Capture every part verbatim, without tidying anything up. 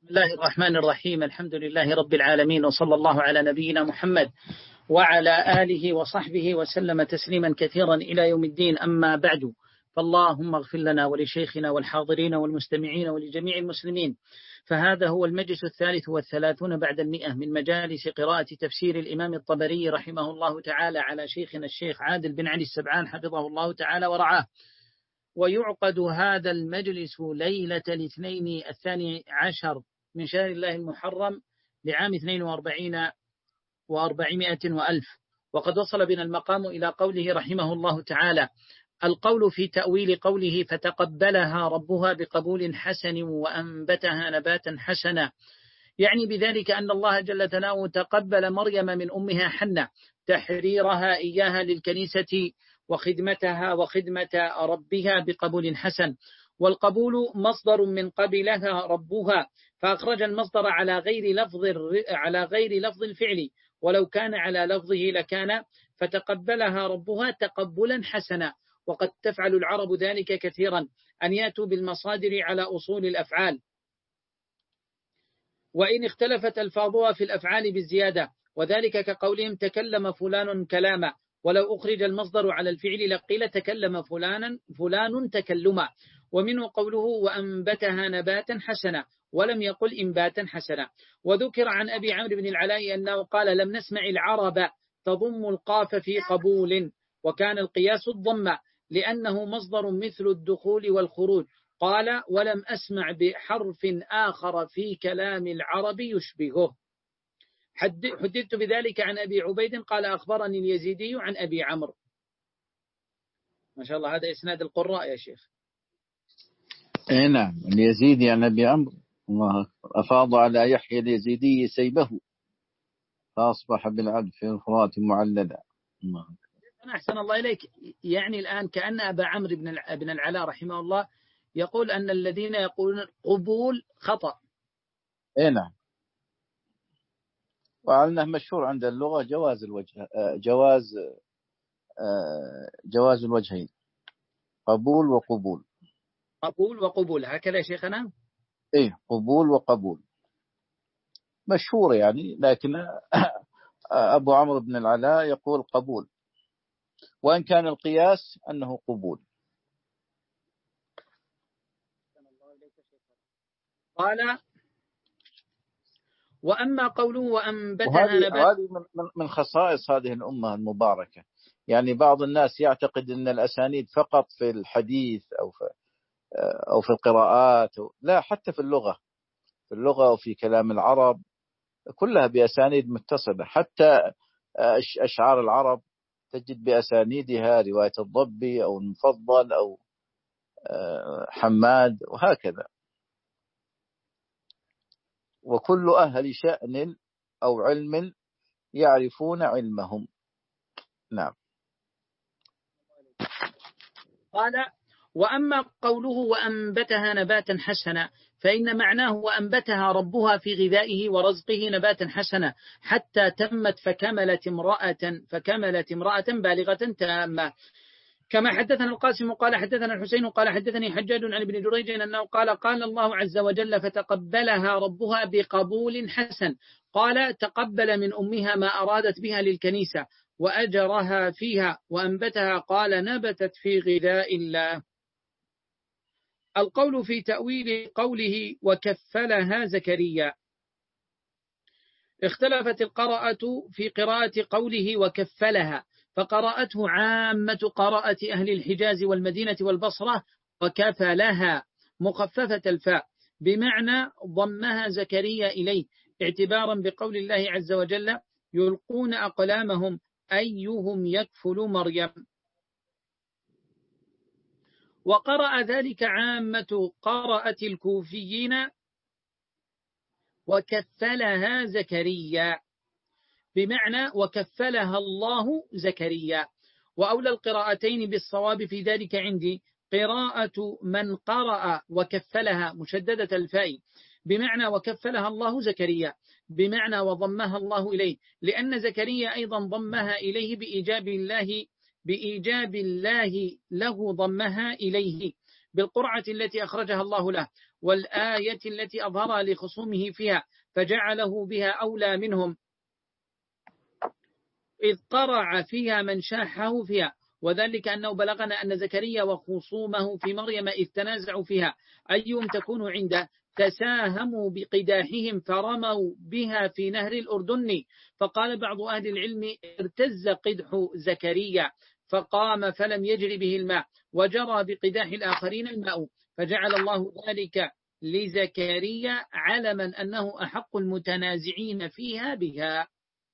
بسم الله الرحمن الرحيم. الحمد لله رب العالمين، وصلى الله على نبينا محمد وعلى آله وصحبه وسلم تسليما كثيرا إلى يوم الدين. أما بعد، فاللهم اغفر لنا ولشيخنا والحاضرين والمستمعين ولجميع المسلمين. فهذا هو المجلس الثالث والثلاثون بعد المئة من مجالس قراءة تفسير الإمام الطبري رحمه الله تعالى على شيخنا الشيخ عادل بن علي السبعان حفظه الله تعالى ورعاه. ويعقد هذا المجلس ليلة الاثنين الثاني عشر من شهر الله المحرم لعام اثنين وأربعين وأربعمائة وألف. وقد وصل بنا المقام إلى قوله رحمه الله تعالى: القول في تأويل قوله فتقبلها ربها بقبول حسن وأنبتها نباتا حسنا، يعني بذلك أن الله جل جلاله تقبل مريم من أمها حنة تحريرها إياها للكنيسة وخدمتها وخدمة ربها بقبول حسن. والقبول مصدر من قبلها ربها، فأخرج المصدر على غير لفظ على غير لفظ الفعل، ولو كان على لفظه لكان فتقبلها ربها تقبلا حسنا. وقد تفعل العرب ذلك كثيرا، أن يأتوا بالمصادر على أصول الأفعال، وإن اختلفت ألفاظها في الأفعال بالزيادة، وذلك كقولهم تكلم فلان كلاما، ولو أخرج المصدر على الفعل لقيل تكلم فلانا فلان تكلما. ومنه قوله وأنبتها نباتا حسنا، ولم يقل إنباتا حسنا. وذكر عن أبي عمرو بن العلاء أنه قال لم نسمع العرب تضم القاف في قبول، وكان القياس الضم لأنه مصدر مثل الدخول والخروج. قال ولم أسمع بحرف آخر في كلام العرب يشبهه. حدثت بذلك عن أبي عبيد قال أخبرني اليزيدي عن أبي عمرو. ما شاء الله، هذا إسناد القراء يا شيخ. اي نعم، اليزيدي عن أبي عمرو. الله أفاض على يحيى اليزيدي سيبه فأصبح بالعبد في الفرات معللا. الله أنا أحسن الله إليك. يعني الآن كأن أبا عمرو بن العلاء رحمه الله يقول أن الذين يقولون قبول خطأ. اي نعم، وعنه مشهور عند اللغة جواز الوجه جواز جواز الوجهين، قبول وقبول. قبول وقبول، هكذا يا شيخنا. ايه، قبول وقبول مشهور يعني، لكن أبو عمرو بن العلاء يقول قبول، وإن كان القياس أنه قبول. قال وأما قوله وأنبتها نبات، هذه من خصائص هذه الأمة المباركة. يعني بعض الناس يعتقد أن الأسانيد فقط في الحديث أو في أو في القراءات، لا، حتى في اللغة في اللغة وفي كلام العرب كلها بأسانيد متصلة. حتى أشعار العرب تجد بأسانيدها رواية الضبي أو المفضل أو حماد وهكذا. وكل أهل شأن أو علم يعرفون علمهم. نعم. قال وأما قوله وأنبتها نباتا حسنا، فإن معناه وأنبتها ربها في غذائه ورزقه نباتا حسنا حتى تمت فكملت امرأة فكملت امرأة بالغة تامة. كما حدثنا القاسم قال حدثنا الحسين قال حدثني حجاج عن ابن جريج أنه قال قال الله عز وجل فتقبلها ربها بقبول حسن. قال تقبل من أمها ما أرادت بها للكنيسة وأجرها فيها، وأنبتها قال نبتت في غذاء الله. القول في تأويل قوله وكفلها زكريا. اختلفت القراءة في قراءة قوله وكفلها، فقراءته عامة قراءة أهل الحجاز والمدينة والبصرة وكفلها مخففة الفاء، بمعنى ضمها زكريا إليه، اعتبارا بقول الله عز وجل يلقون أقلامهم أيهم يكفل مريم. وقرأ ذلك عامة قراءة الكوفيين وكفلها زكريا، بمعنى وكفلها الله زكريا. وأولى القراءتين بالصواب في ذلك عندي قراءة من قرأ وكفلها مشددة الفاء، بمعنى وكفلها الله زكريا، بمعنى وضمها الله إليه، لأن زكريا أيضا ضمها إليه بإيجاب الله بإيجاب الله له ضمها إليه، بالقرعة التي أخرجها الله له والآية التي أظهرها لخصومه فيها فجعله بها أولى منهم إذ قرع فيها من شاحه فيها، وذلك أنه بلغنا أن زكريا وخصومه في مريم إذ تنازعوا فيها أيهم تكون عنده تساهموا بقداحهم فرموا بها في نهر الأردن، فقال بعض أهل العلم ارتز قدح زكريا فقام فلم يجري به الماء وجرى بقداح الآخرين الماء، فجعل الله ذلك لزكريا علما أنه أحق المتنازعين فيها بها.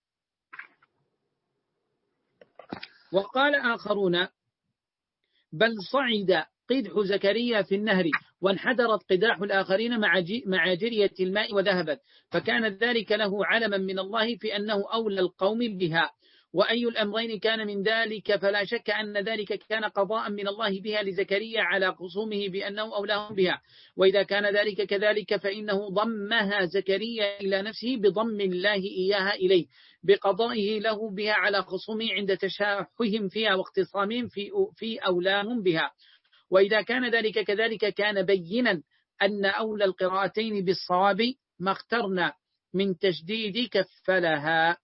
وقال آخرون بل صعد قدح زكريا في النهر وانحدرت قداح الآخرين مع جرية الماء وذهبت، فكان ذلك له علما من الله في أنه أولى القوم بها، وأي الأمرين كان من ذلك فلا شك أن ذلك كان قضاء من الله بها لزكريا على خصومه بأنه أولاهم بها، وإذا كان ذلك كذلك فإنه ضمها زكريا إلى نفسه بضم الله إياها إليه بقضائه له بها على خصومه عند تشاحهم فيها واختصامهم في, في أولاهم بها، وإذا كان ذلك كذلك كان بينا أن أولى القراءتين بالصواب ما اخترنا من تشديد كفلها.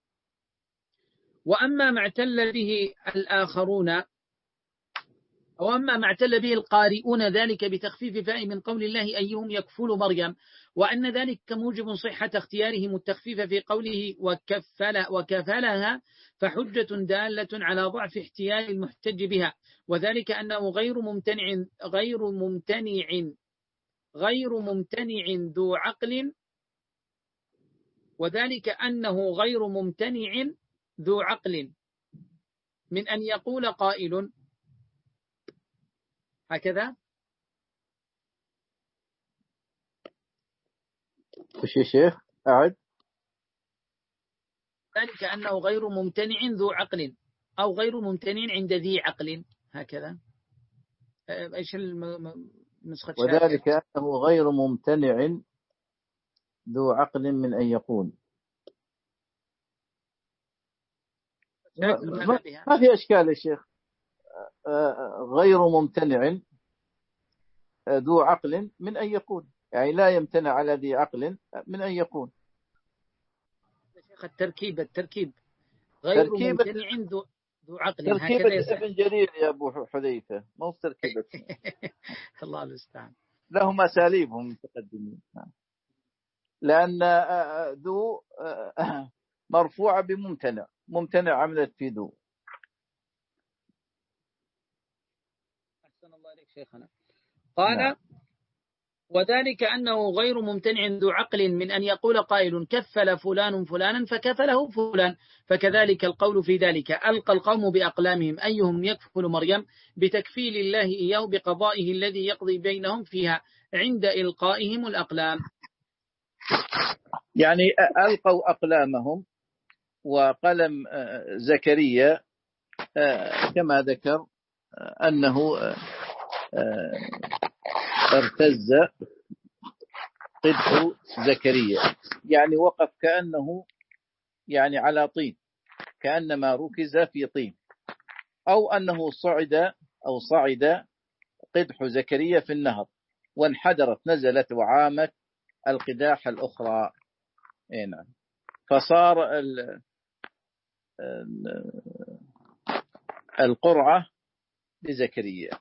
وأما ما اعتل به الآخرون وأما ما اعتل به القارئون ذلك بتخفيف فاء من قول الله أيهم يكفل مريم، وأن ذلك موجب صحة اختيارهم التخفيف في قوله وكفل وكفلها، فحجة دالة على ضعف احتيال المحتج بها، وذلك أنه غير ممتنع غير ممتنع غير ممتنع ذو عقل وذلك أنه غير ممتنع ذو عقل من أن يقول قائل هكذا. وش يا شيخ أعد؟ ذلك أنه غير ممتنع ذو عقل أو غير ممتنع عند ذي عقل هكذا. إيش النسخة؟ وذلك أنه غير ممتنع ذو عقل من أن يقول. ما في أشكال يا شيخ. غير ممتنع ذو عقل من أن يقول، يعني لا يمتنع على ذي عقل من أن يقول. شيخ التركيب التركيب غير تركيبة ممتنع ذو ذو عقل تركيبة ابن جرير يا أبو حذيفة، مو تركيبة الله المستعان. لهم أساليبهم متقدمين. لأن ذو مرفوعة بممتنع، ممتنع عملت في ذو. أحسن الله عليك شيخنا. قال نعم. وذلك أنه غير ممتنع ذو عقل من أن يقول قائل كفل فلان فلانا فكفله فلان، فكذلك القول في ذلك ألقى القوم بأقلامهم أيهم يكفل مريم بتكفيل الله إياه بقضائه الذي يقضي بينهم فيها عند إلقائهم الأقلام. يعني ألقوا أقلامهم وقلم زكريا كما ذكر أنه ارتز قدح زكريا، يعني وقف كأنه يعني على طين، كأنما ركز في طين، أو أنه صعد أو صعد قدح زكريا في النهر وانحدرت نزلت وعامت القداح الأخرى. هنا فصار القرعة لزكريا.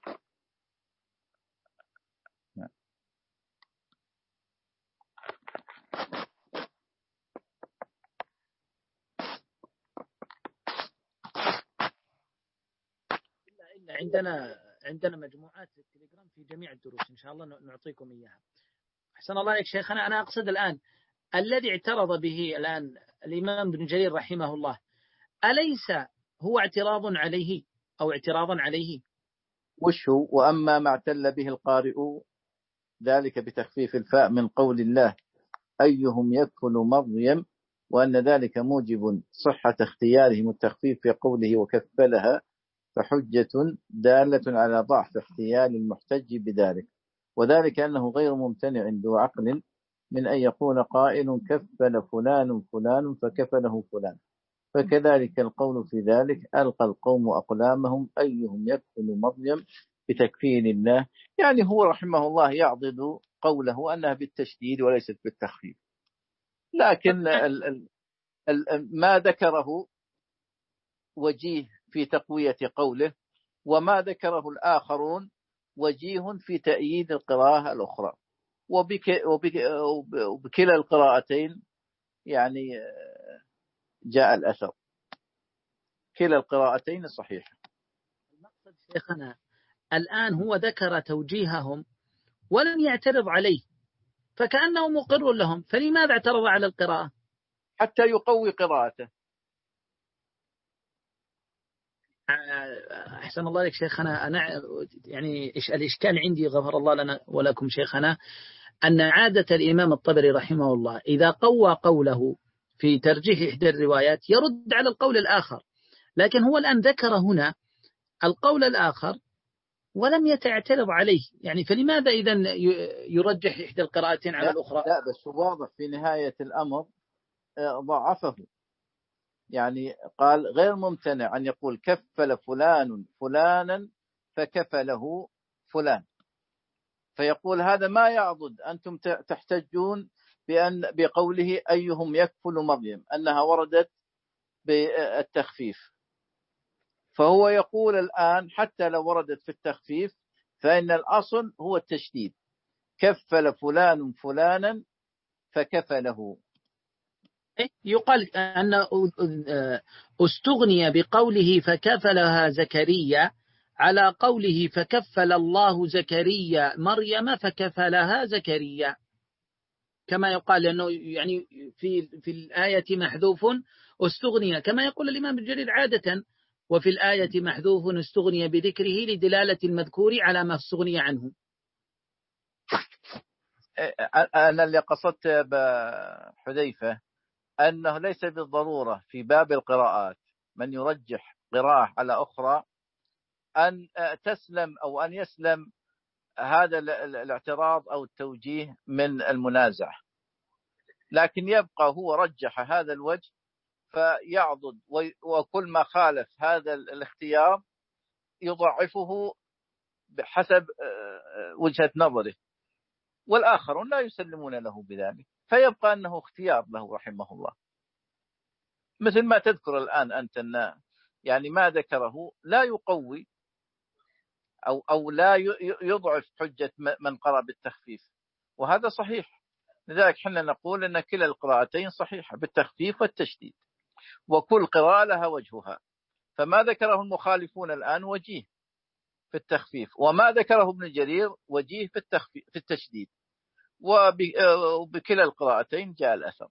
عندنا عندنا مجموعات في التليجرام في جميع الدروس إن شاء الله نعطيكم إياها. أحسن الله عليك شيخنا. أنا أقصد الآن الذي اعترض به الآن الإمام ابن جرير رحمه الله، أليس هو اعتراض عليه أو اعتراضا عليه؟ وش هو؟ وأما ما اعتل به القارئ ذلك بتخفيف الفاء من قول الله أيهم يكفل مريم، وأن ذلك موجب صحة اختيارهم التخفيف في قوله وكفلها، فحجة دالة على ضعف احتيال المحتج بذلك، وذلك أنه غير ممتنع ذو عقل من أن يقول قائل كفل فلان فلان فكفله فلان، فكذلك القول في ذلك ألقى القوم أقلامهم أيهم يكفل مريم بتكفيل الله يعني هو رحمه الله يعضد قوله أنها بالتشديد وليست بالتخفيف، لكن ال ال ال ما ذكره وجيه في تقوية قوله، وما ذكره الآخرون وجيه في تأييد القراءة الأخرى، وبك وبك وبكلا القراءتين يعني جاء الأثر، كلا القراءتين صحيح. المقصد شيخنا الآن هو ذكر توجيههم ولم يعترض عليه، فكأنه مقر لهم، فلماذا اعترض على القراءة؟ حتى يقوي قراءته. أحسن الله لك شيخنا، أنا يعني الإشكال عندي غفر الله لنا ولكم شيخنا أن عادة الإمام الطبري رحمه الله إذا قوى قوله في ترجيح إحدى الروايات يرد على القول الآخر، لكن هو الآن ذكر هنا القول الآخر ولم يتعترض عليه، يعني فلماذا إذن يرجح إحدى القراءتين على الأخرى؟ لا بس واضح في نهاية الأمر ضعفه، يعني قال غير ممتنع أن يقول كفل فلان فلانا فكفله فلان، فيقول هذا ما يعضد، أنتم تحتجون بأن بقوله أيهم يكفل مريم أنها وردت بالتخفيف، فهو يقول الآن حتى لو وردت في التخفيف فإن الأصل هو التشديد، كفل فلان فلانا فكفله. يقال أن استغني بقوله فكفلها زكريا على قوله فكفل الله زكريا مريم فكفلها زكريا، كما يقال لأنه يعني في في الآية محذوف استغني، كما يقول الإمام الجليل عادة، وفي الآية محذوف استغني بذكره لدلالة المذكور على ما استغني عنه. أنا اللي قصدت بحذيفة أنه ليس بالضرورة في باب القراءات من يرجح قراءة على أخرى أن تسلم أو أن يسلم هذا الاعتراض أو التوجيه من المنازع، لكن يبقى هو رجح هذا الوجه فيعضد، وكل ما خالف هذا الاختيار يضعفه بحسب وجهة نظره، والآخرون لا يسلمون له بذلك، فيبقى أنه اختيار له رحمه الله. مثل ما تذكر الآن أنت أن يعني ما ذكره لا يقوي أو أو لا يضعف حجة من قرأ بالتخفيف، وهذا صحيح. لذلك حنا نقول أن كلا القراءتين صحيحة بالتخفيف والتشديد، وكل قراءة لها وجهها، فما ذكره المخالفون الآن وجيه في التخفيف، وما ذكره ابن جرير وجيه في التخفيف في التشديد، وبكلا القراءتين جاء الأثر.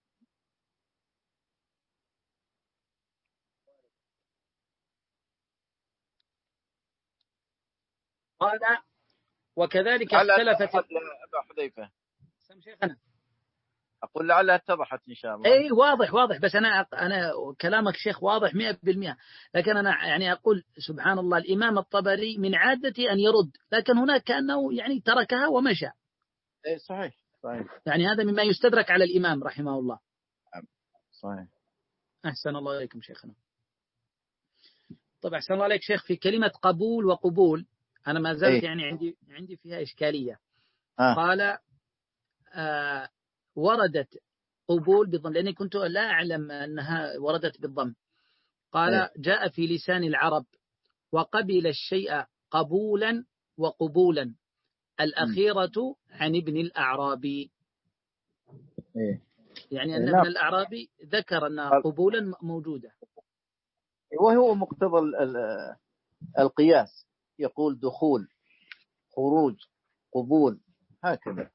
قال وكذلك اختلفت أبا حذيفة شيخنا. أقول لعلها اتضحت إن شاء الله. أي واضح واضح، بس أنا أنا كلامك شيخ واضح مئة بالمئة، لكن أنا يعني أقول سبحان الله الإمام الطبري من عادته أن يرد، لكن هناك كأنه يعني تركها ومشى. أي صحيح صحيح، يعني هذا مما يستدرك على الإمام رحمه الله. صحيح. أحسن الله إليكم شيخنا. طبعا أحسن الله عليك شيخ، في كلمة قبول وقبول أنا ما زلت يعني عندي عندي فيها إشكالية. آه. قال آه وردت قبول بالضم، لأني كنت لا أعلم أنها وردت بالضم. قال أي. جاء في لسان العرب وقبل الشيء قبولا وقبولا، الأخيرة م. عن ابن الأعرابي. أي. يعني أن ابن الأعرابي ذكر أن قبولا موجودة، وهو مقتضى القياس، يقول دخول خروج قبول هكذا.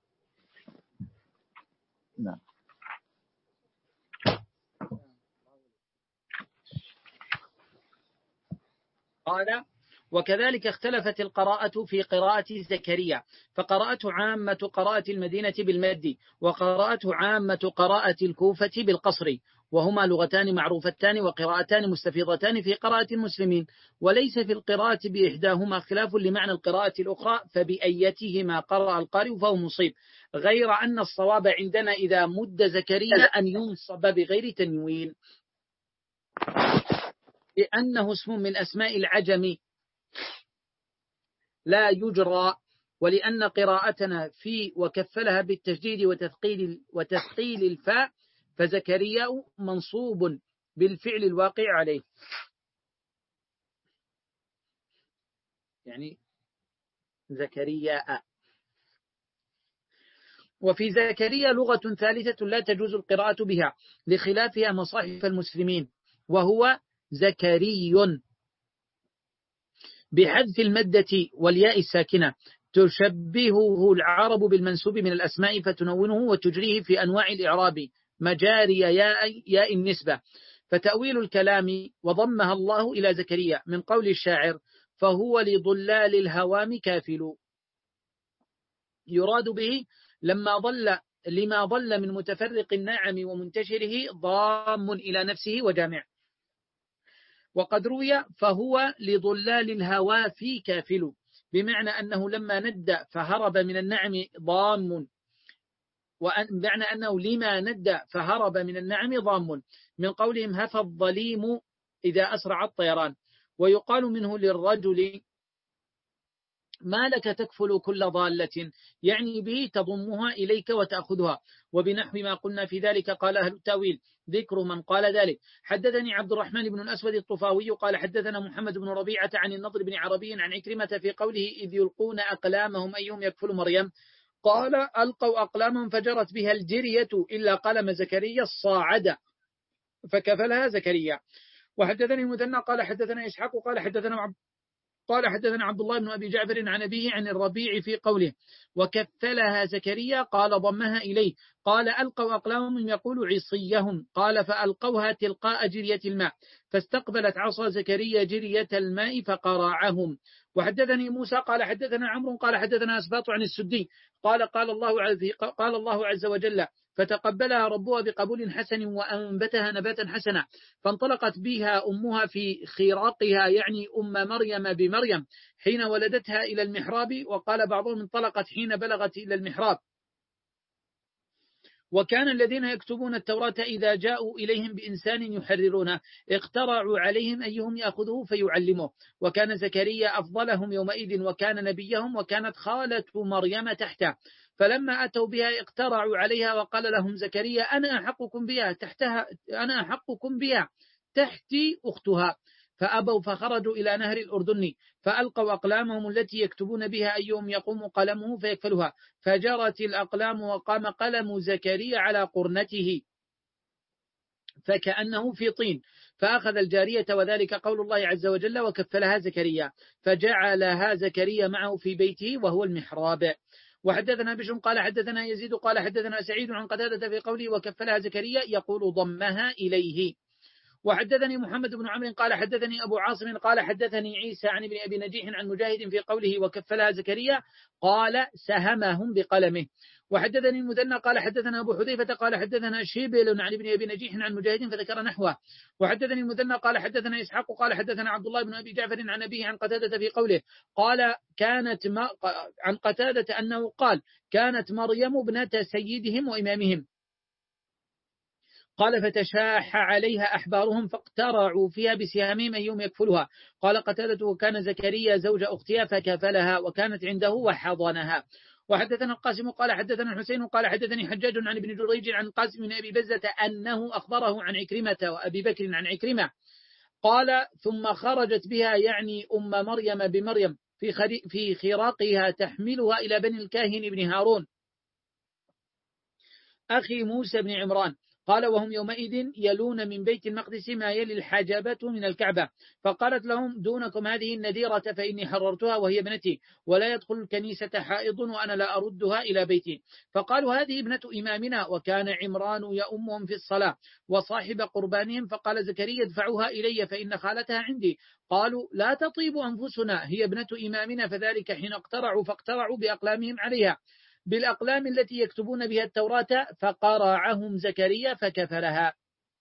نعم. قال وكذلك اختلفت القراءة في قراءة زكريا، فقراءته عامة قراءة المدينة بالمد، وقراءته عامة قراءة الكوفة بالقصر، وهما لغتان معروفتان وقراءتان مستفيضتان في قراءة المسلمين، وليس في القراءة بإحداهما خلاف لمعنى القراءة الأخرى، فبأيتهما قرأ القارئ فهو مصيب، غير أن الصواب عندنا إذا مد زكريا أن ينصب بغير تنوين، لأنه اسم من أسماء العجم لا يجرى، ولأن قراءتنا في وكفلها بالتشديد وتثقيل, وتثقيل الفاء، فزكريا منصوب بالفعل الواقع عليه. يعني زكريا. وفي زكريا لغة ثالثة لا تجوز القراءة بها لخلافها مصاحف المسلمين، وهو زكري بحذف المدة والياء الساكنة، تشبهه العرب بالمنسوب من الأسماء فتنونه وتجريه في أنواع الإعراب مجاري ياء, ياء النسبة. فتأويل الكلام وضمها الله إلى زكريا من قول الشاعر: فهو لضلال الهوام كافل، يراد به لما ضل لما ضل من متفرق النعم ومنتشره ضام إلى نفسه وجامع. وقد روي فهو لضلال الهوى في كافل، بمعنى أنه لما ند فهرب من النعم ضام، وبمعنى أنه لما ند فهرب من النعم ضام، من قولهم هفى الظليم إذا أسرع الطيران. ويقال منه للرجل: ما لك تكفل كل ضالة، يعني به تضمها إليك وتأخذها. وبنحو ما قلنا في ذلك قال أهل التاويل ذكر من قال ذلك. حدثني عبد الرحمن بن الأسود الطفاوي قال حدثنا محمد بن ربيعة عن النضر بن عربي عن عكرمة في قوله: إذ يلقون أقلامهم أيهم يكفل مريم، قال: ألقوا أقلامهم فجرت بها الجرية إلا قلم زكريا الصاعدة فكفلها زكريا. وحدثني المثنى قال حدثنا إسحاق قال حدثنا عبد قال حدثنا عبد الله بن أبي جعفر عن أبيه عن الربيع في قوله: وكفلها زكريا، قال: ضمها إليه، قال: ألقوا أقلامهم يقول عصيهم، قال: فألقوها تلقاء جرية الماء، فاستقبلت عصا زكريا جرية الماء فقرعهم. وحدثني موسى قال حدثنا عمرو قال حدثنا أسباط عن السدي قال قال الله عز, قال الله عز وجل: فتقبلها ربها بقبول حسن وأنبتها نباتا حسنا، فانطلقت بها أمها في خراقها، يعني أم مريم بمريم، حين ولدتها إلى المحراب. وقال بعضهم انطلقت حين بلغت إلى المحراب. وكان الذين يكتبون التوراة إذا جاءوا إليهم بإنسان يحررونه اقترعوا عليهم أيهم يأخذه فيعلمه. وكان زكريا أفضلهم يومئذ وكان نبيهم، وكانت خالة مريم تحته، فلما أتوا بها اقترعوا عليها وقال لهم زكريا: أنا أحقكم بها تحتها أنا أحقكم بها تحتي أختها. فأبوا فخرجوا إلى نهر الأردن فألقوا أقلامهم التي يكتبون بها أيهم يقوم قلمه فيكفلها، فجرت الأقلام وقام قلم زكريا على قرنته فكأنه في طين، فأخذ الجارية، وذلك قول الله عز وجل: وكفلها زكريا، فجعلها زكريا معه في بيته وهو المحراب. وحدثنا بشر قال حدثنا يزيد قال حدثنا سعيد عن قتادة في قوله: وكفلها زكريا، يقول ضمها إليه. وحدثني محمد بن عمرو قال حدثني أبو عاصم قال حدثني عيسى عن ابن أبي نجيح عن مجاهد في قوله: وكفلها زكريا، قال: سهمهم بقلمه. وحدثني المثنى قال حدثنا أبو حذيفة قال حدثنا شيبل عن ابن أبي نجيح عن مجاهد فذكر نحوه. وحدثني المثنى قال حدثنا إسحاق قال حدثنا عبد الله بن أبي جعفر عن أبيه عن قتادة في قوله قال كانت ما عن قتادة أنه قال: كانت مريم ابنة سيدهم وإمامهم، قال: فتشاح عليها أحبارهم فاقترعوا فيها بسهامهم أيهم يكفلها. قال قتادة: وكان زكريا زوج أختها فكفلها وكانت عنده وحضنها. وحدثنا القاسم قال حدثنا الحسين قال حدثني حجاج عن ابن جريج عن قاسم بن أبي بزة أنه أخبره عن عكرمة وأبي بكر عن عكرمة قال: ثم خرجت بها، يعني أم مريم بمريم، في في خراقها تحملها إلى بني الكاهن بن هارون أخي موسى بن عمران، قال: وهم يومئذ يلون من بيت المقدس ما يلي الحجبة من الكعبة، فقالت لهم: دونكم هذه النذيرة فإني حررتها وهي ابنتي، ولا يدخل الكنيسة حائض وأنا لا أردها إلى بيتي. فقالوا: هذه ابنة إمامنا، وكان عمران يأمهم في الصلاة وصاحب قربانهم. فقال زكريا: ادفعوها إلي فإن خالتها عندي. قالوا: لا تطيب أنفسنا، هي ابنة إمامنا. فذلك حين اقترعوا فاقترعوا بأقلامهم عليها بالأقلام التي يكتبون بها التوراة، فقرعهم زكريا فكفلها.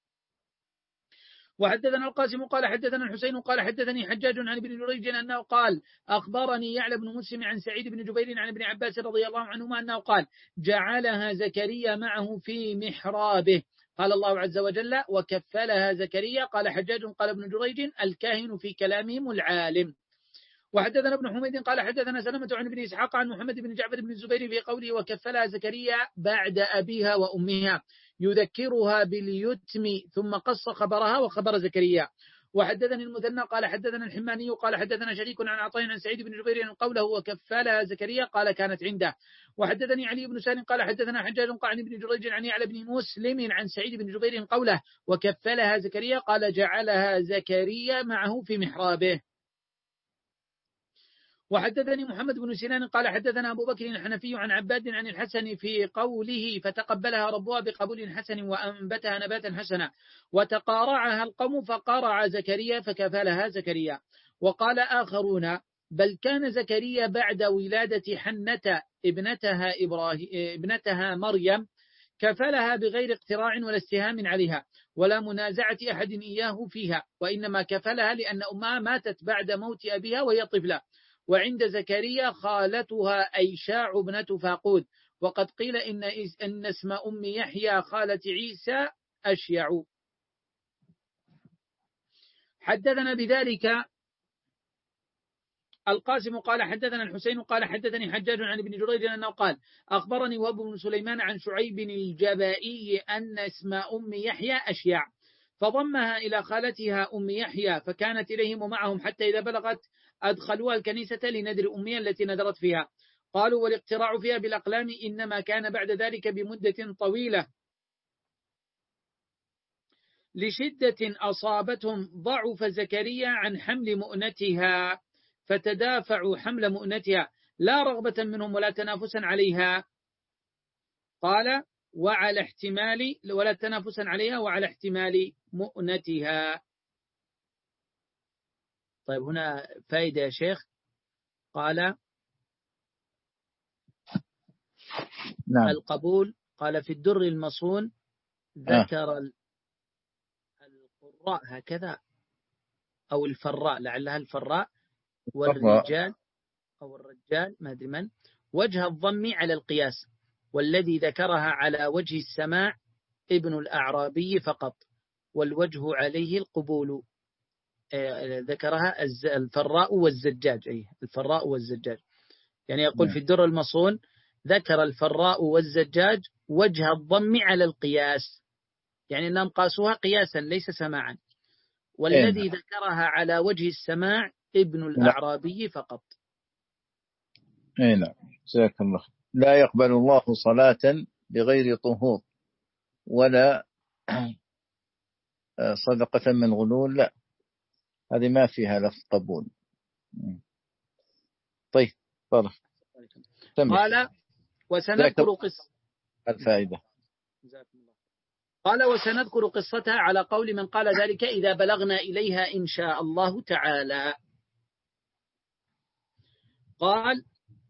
وحدثنا القاسم قال حدثنا الحسين قال حدثني حجاج عن ابن جريج أنه قال: أخبرني يعلى بن مسلم عن سعيد بن جبير عن ابن عباس رضي الله عنهما أنه قال: جعلها زكريا معه في محرابه. قال الله عز وجل: وكفلها زكريا. قال حجاج قال ابن جريج: الكاهن في كلامهم العالم. وحدثنا ابن حميد قال حدثنا سلمة عن ابن إسحاق عن محمد بن جعفر بن الزبير في قوله وكفلها زكريا بعد أبيها وأمها يذكرها باليتم ثم قص خبرها وخبر زكريا. وحدثني المثنى قال حدثنا الحماني قال حدثنا شريك عن عطاء عن سعيد بن جبير قوله وكفلها زكريا قال كانت عنده. وحدثني علي بن سالم قال حدثنا حجاج قال عن ابن جريج عن يعلى بن مسلم عن سعيد بن جبير قوله وكفلها زكريا قال جعلها زكريا معه في محرابه. وحدثني محمد بن سنان قال حدثنا أبو بكر الحنفي عن عباد عن الحسن في قوله فتقبلها ربها بقبول حسن وأنبتها نباتا حسنا وتقارعها القوم فقارع زكريا فكفلها زكريا. وقال آخرون بل كان زكريا بعد ولادة حنة ابنتها, إبراهيم ابنتها مريم كفلها بغير اقتراع ولا استهام عليها ولا منازعة أحد إياه فيها، وإنما كفلها لأن أمها ماتت بعد موت أبيها وهي طفلة. وعند زكريا خالتها أيشاع ابنة فاقود. وقد قيل إن, إن اسم أم يحيى خالة عيسى أشيع. حدثنا بذلك القاسم قال حدثنا الحسين قال حدثني حجاج عن ابن جريج أنه قال أخبرني وهب بن سليمان عن شعيب الجبائي أن اسم أم يحيى أشيع فضمها إلى خالتها أم يحيى فكانت إليهم ومعهم حتى إذا بلغت أدخلوها الكنيسة لندر أمها التي ندرت فيها. قالوا والاقتراع فيها بالأقلام إنما كان بعد ذلك بمدة طويلة لشدة أصابتهم ضعف زكريا عن حمل مؤنتها فتدافعوا حمل مؤنتها لا رغبة منهم ولا تنافسا عليها. قال وعلى احتمال ولا تنافسا عليها وعلى احتمال مؤنتها. طيب هنا فائدة يا شيخ. قال نعم. القبول قال في الدر المصون ذكر آه. القراء هكذا أو الفراء لعلها الفراء والرجال أو الرجال ما أدري من وجه الضم على القياس والذي ذكرها على وجه السماع ابن الأعرابي فقط والوجه عليه القبول. ذكرها الفراء والزجاج أي الفراء والزجاج يعني يقول في الدر المصون ذكر الفراء والزجاج وجه الضم على القياس يعني أنهم قاسوها قياسا ليس سماعا والذي ذكرها على وجه السماع ابن الأعرابي فقط. أي نعم جزاك الله. لا يقبل الله صلاة بغير طهور ولا صدقة من غلول لا هذه ما فيها لفظ قبول. طيب طرف. قال وسنذكر قصة الفائدة. قال وسنذكر قصتها على قول من قال ذلك إذا بلغنا إليها إن شاء الله تعالى. قال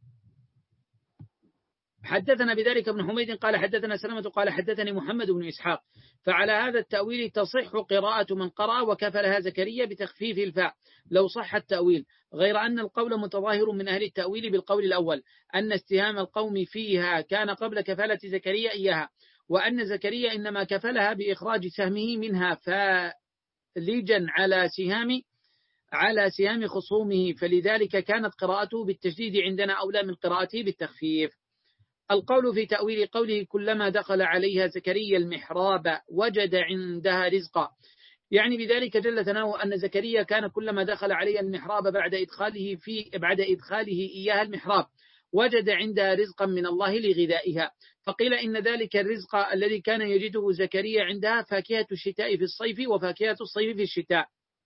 حدثنا بذلك ابن حميد قال حدثنا سلمة قال حدثني محمد بن إسحاق فعلى هذا التأويل تصح قراءة من قرأ وكفلها زكريا بتخفيف الفاء لو صح التأويل غير أن القول متظاهر من أهل التأويل بالقول الأول أن استهام القوم فيها كان قبل كفالة زكريا إياها وأن زكريا إنما كفلها بإخراج سهمه منها فليجا على سهام على سهام خصومه فلذلك كانت قراءته بالتشديد عندنا أولى من قراءته بالتخفيف. القول في تأويل قوله كلما دخل عليها زكريا المحراب وجد عندها رزقا يعني بذلك جل ثناؤه أن زكريا كان كلما دخل عليها المحراب بعد إدخاله في بعد إدخاله إياها المحراب وجد عندها رزقا من الله لغذائها فقيل إن ذلك الرزق الذي كان يجده زكريا عندها فاكهة الشتاء في الصيف وفاكهة الصيف في الشتاء.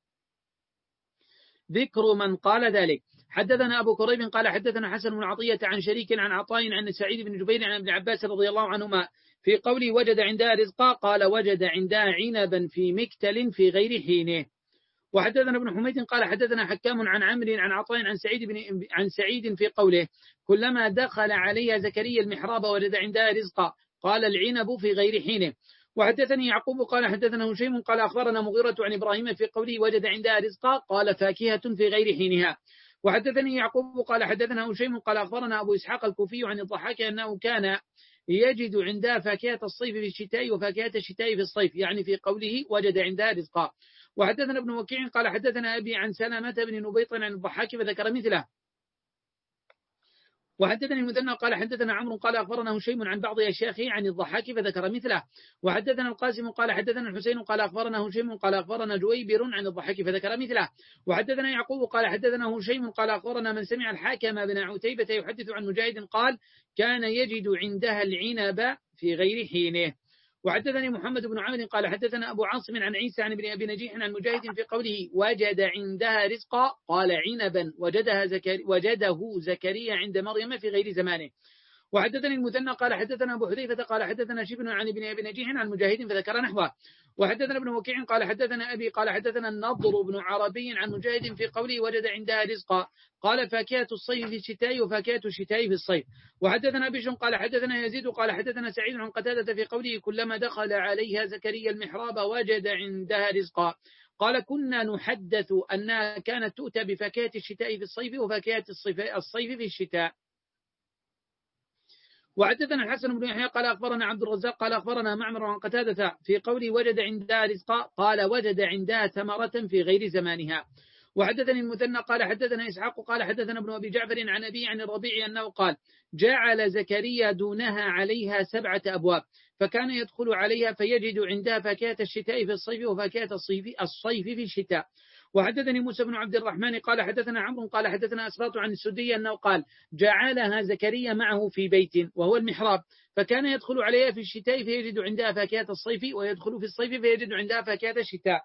ذكر من قال ذلك. حدثنا أبو كريب قال حدثنا حسن بن عطية عن شريك عن عطاء عن سعيد بن جبير عن ابن عباس رضي الله عنهما في قوله وجد عندها رزقا قال وجد عندها عنبا في مكتل في غير حينه. وحدثنا ابن حميد قال حدثنا حكام عن عمرو عن عطاء عن سعيد بن عن سعيد في قوله كلما دخل عليها زكريا المحراب وجد عندها رزقا قال العنب في غير حينه. وحدثني يعقوب قال حدثنا هشيم قال أخبرنا مغيرة عن إبراهيم في قوله وجد عندها رزقا قال فاكهة في غير حينها. وحدثني يعقوب قال حدثنا هشيم قال أخبرنا أبو إسحاق الكوفي عن الضحاك أنه كان يجد عندها فاكهة الصيف في الشتاء وفاكهة الشتاء في الصيف يعني في قوله وجد عندها رزقا. وحدثنا ابن وكيع قال حدثنا أبي عن سلامة بن نبيط عن الضحاك فذكر مثله. وحدثني المثنى قال حدثنا عمرو قال أخبرنا هشيم عن بعض أشياخه عن الضحاك فذكر مثله. وحدثنا القاسم قال حدثنا الحسين قال أخبرنا هشيم قال أخبرنا جويبر عن الضحاك فذكر مثله. وحدثنا يعقوب قال حدثنا هشيم قال أخبرنا من سمع الحاكم بن عتيبة يحدث عن مجاهد قال كان يجد عندها العنب في غير حينه. وحدثني محمد بن عمرو قال حدثنا أبو عاصم عن عيسى عن ابن أبي نجيح عن مجاهد في قوله وجد عندها رزقا قال عنبا وجدها زكري وجده زكريا عند مريم في غير زمانه. وحدثني المثنى قال حدثنا أبو حذيفة قال حدثنا شبن عن ابن أبي نجيح عن مجاهد فذكر نحوه. وحدثنا ابن وكيع قال حدثنا أبي قال حدثنا النضر بن عربي عن مجاهد في قوله وجد عندها رزقا قال فاكهة الصيف في الشتاء وفاكهة الشتاء في الصيف. وحدثنا بشر قال حدثنا يزيد قال حدثنا سعيد عن قتادة في قوله كلما دخل عليها زكريا المحراب وجد عندها رزقا قال كنا نحدث أنها كانت تؤتى بفاكهة الشتاء في الصيف وفاكهة الصيف في الشتاء. وحدثنا الحسن بن يحيى قال أخبرنا عبد الرزاق قال أخبرنا معمر عن قتادة في قوله وجد عندها رزقا قال وجد عندها ثمرة في غير زمانها. وحدثني المثنى قال حدثنا إسحاق قال حدثنا ابن أبي جعفر عن أبي عن الربيع أنه قال جعل زكريا دونها عليها سبعة أبواب فكان يدخل عليها فيجد عندها فاكهة الشتاء في الصيف وفاكهة الصيف, الصيف في الشتاء. وحدثني موسى بن عبد الرحمن قال حدثنا عمرو قال حدثنا أسباط عن السدي أنه قال جعلها زكريا معه في بيت وهو المحراب فكان يدخل عليها في الشتاء فيجد عندها فاكهة الصيف ويدخل في الصيف فيجد عندها فاكهة الشتاء.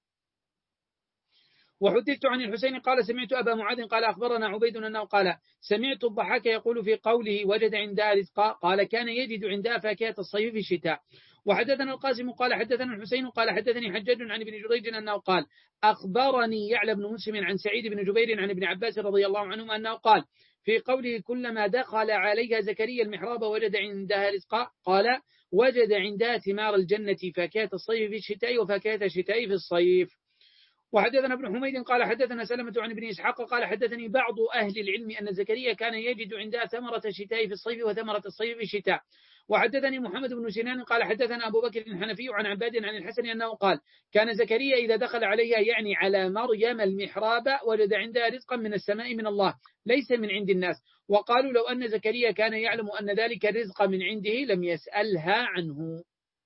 وحدثت عن الحسين قال سمعت أبا معاذ قال أخبرنا عبيد أنه قال سمعت الضحاك يقول في قوله وجد عندها رزقا قال كان يجد عندها فاكهة الصيف في الشتاء. وحدثنا القاسم قال حدثنا الحسين قال حدثني حجاج عن ابن جريج أنه قال أخبرني يعلى بن مسلم عن سعيد بن جبير عن ابن عباس رضي الله عنهما أنه قال في قوله كلما دخل عليها زكريا المحراب وجد عندها رزقا قال وجد عندها ثمار الجنة فاكهة الصيف في الشتاء وفاكهة الشتاء في الصيف. وحدثنا ابن حميد قال حدثنا سلمة عن ابن إسحاق قال حدثني بعض أهل العلم أن زكريا كان يجد عندها ثمرة الشتاء في الصيف وثمرة الصيف في الشتاء. وحدثني محمد بن سنان قال حدثنا أبو بكر الحنفي عن عباد عن الحسن أنه قال كان زكريا إذا دخل عليها يعني على مريم المحراب وجد عندها رزقا من السماء من الله ليس من عند الناس. وقالوا لو أن زكريا كان يعلم أن ذلك الرزق من عنده لم يسألها عنه.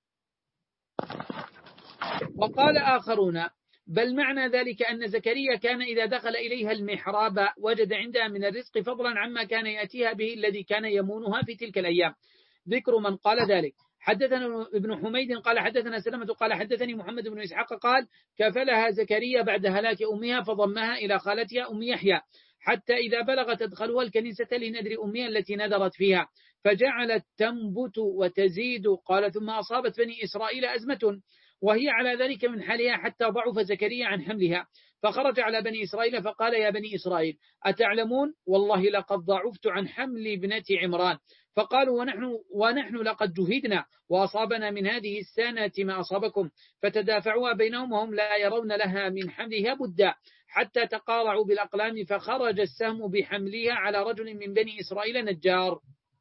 وقال آخرون بل معنى ذلك أن زكريا كان إذا دخل إليها المحراب وجد عندها من الرزق فضلا عما كان يأتيها به الذي كان يمونها في تلك الأيام. ذكر من قال ذلك. حدثنا ابن حميد قال حدثنا سلمة قال حدثني محمد بن إسحاق قال كفلها زكريا بعد هلاك أمها فضمها إلى خالتها أم يحيى حتى إذا بلغت تدخلها الكنيسة لنذر أمها التي نذرت فيها فجعلت تنبت وتزيد قال ثم أصابت بني إسرائيل أزمة وهي على ذلك من حالها حتى ضعف زكريا عن حملها فخرج على بني إسرائيل فقال يا بني إسرائيل أتعلمون والله لقد ضعفت عن حمل ابنة عمران فقالوا ونحن, ونحن لقد جهدنا وأصابنا من هذه السنة ما أصابكم فتدافعوا بينهم وهم لا يرون لها من حملها بدا حتى تقارعوا بالأقلام فخرج السهم بحملها على رجل من بني إسرائيل نجار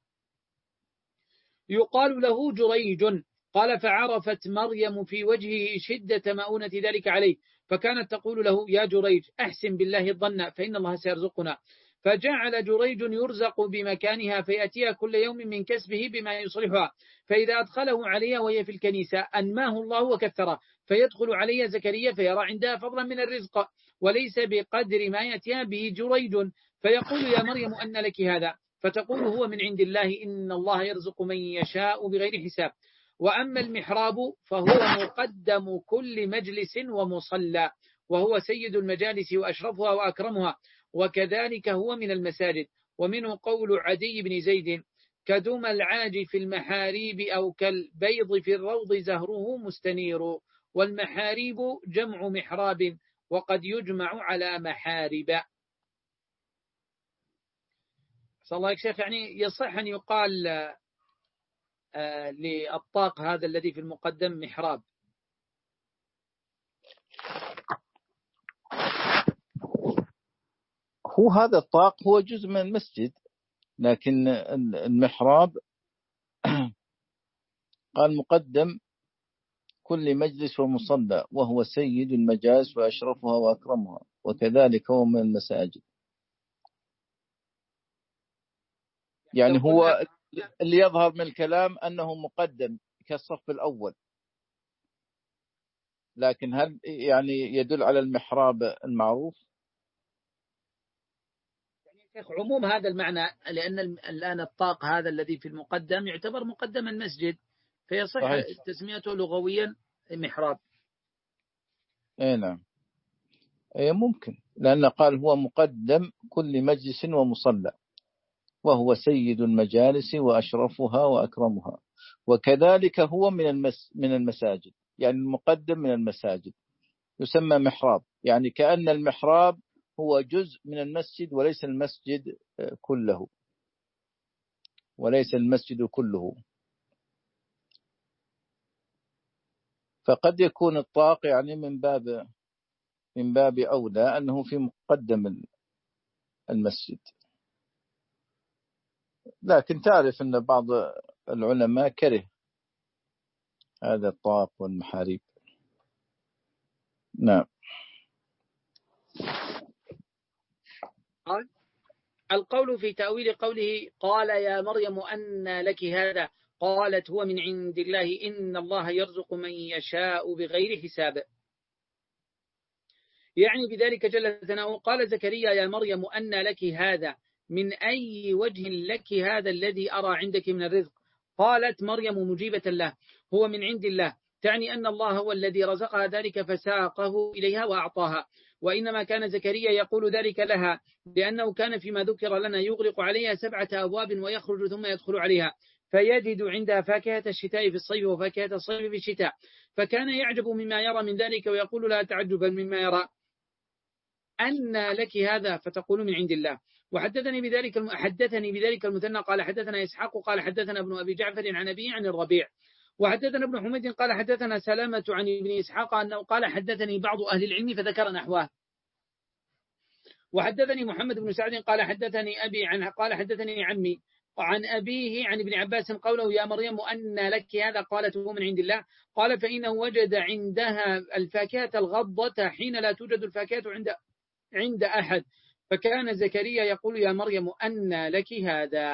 يقال له جريج قال فعرفت مريم في وجهه شدة مؤونة ذلك عليه فكانت تقول له يا جريج أحسن بالله الظن فإن الله سيرزقنا فجعل جريج يرزق بمكانها فيأتيها كل يوم من كسبه بما يصلحها فإذا أدخله عليها وهي في الكنيسة أنماه الله وكثره فيدخل عليها زكريا فيرى عندها فضلا من الرزق وليس بقدر ما يأتيها به جريج فيقول يا مريم أن لك هذا فتقول هو من عند الله إن الله يرزق من يشاء بغير حساب. وأما المحراب فهو مقدم كل مجلس ومصلى وهو سيد المجالس وأشرفها وأكرمها وكذلك هو من المساجد. ومنه قول عدي بن زيد كدم العاج في المحاريب أو كالبيض في الروض زهره مستنير والمحاريب جمع محراب وقد يجمع على محارب. صلى الله عليه شيخ يعني يصح أن يقال آه للطاق هذا الذي في المقدم محراب. هو هذا الطاق هو جزء من المسجد لكن المحراب قال مقدم كل مجلس ومصلى وهو سيد المجالس وأشرفها وأكرمها، وكذلك هو من المساجد. يعني هو اللي يظهر من الكلام أنه مقدم كالصف الأول، لكن هل يعني يدل على المحراب المعروف؟ شيخ عموم هذا المعنى، لأن الآن الطاق هذا الذي في المقدم يعتبر مقدم المسجد، فيصح صحيح. تسميته لغويا محراب. اي نعم، اي ممكن، لأنه قال هو مقدم كل مجلس ومصلى وهو سيد المجالس وأشرفها وأكرمها، وكذلك هو من المس من المساجد، يعني المقدم من المساجد يسمى محراب، يعني كأن المحراب هو جزء من المسجد وليس المسجد كله، وليس المسجد كله. فقد يكون الطاق يعني من باب من باب أولى أنه في مقدم المسجد، لكن تعرف أن بعض العلماء كره هذا الطاق والمحاريب. نعم. القول في تأويل قوله قال يا مريم أنى لك هذا، قالت هو من عند الله إن الله يرزق من يشاء بغير حساب. يعني بذلك جل ثناؤه قال زكريا يا مريم أنى لك هذا، من أي وجه لك هذا الذي أرى عندك من الرزق؟ قالت مريم مجيبة له هو من عند الله، تعني أن الله هو الذي رزقها ذلك فساقه إليها وأعطاها. وإنما كان زكريا يقول ذلك لها لأنه كان فيما ذكر لنا يغلق عليها سبعة أبواب ويخرج ثم يدخل عليها فيجد عندها فاكهة الشتاء في الصيف وفاكهة الصيف في الشتاء، فكان يعجب مما يرى من ذلك ويقول لا تعجبا مما يرى أن لك هذا، فتقول من عند الله. وحدثني بذلك حدثني بذلك المثنى قال حدثنا إسحاق قال حدثنا ابن أبي جعفر عن أبيه عن الربيع. وحدثنا ابن حميد قال حدثنا سلامة عن ابن إسحاق أنه قال حدثني بعض أهل العلم فذكر نحوه. وحدثني محمد بن سعد قال حدثني أبي عن قال حدثني عمي عن أبيه عن ابن عباس قوله يا مريم أن لك هذا، قالت هو من عند الله. قال فإنه وجد عندها الفاكهة الغضة حين لا توجد الفاكهة عند عند أحد، فكان زكريا يقول يا مريم أن لك هذا.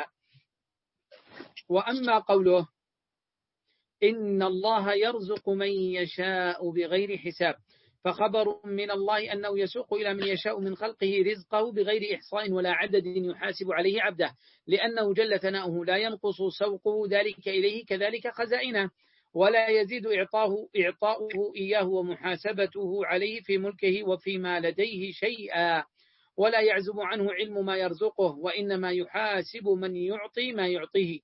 وأما قوله إن الله يرزق من يشاء بغير حساب، فخبر من الله أنه يسوق إلى من يشاء من خلقه رزقه بغير إحصاء ولا عدد يحاسب عليه عبده، لأنه جل ثناؤه لا ينقص سوقه ذلك إليه كذلك خزائنه، ولا يزيد إعطاه إعطاؤه إياه ومحاسبته عليه في ملكه وفيما لديه شيئا، ولا يعزب عنه علم ما يرزقه، وإنما يحاسب من يعطي ما يعطيه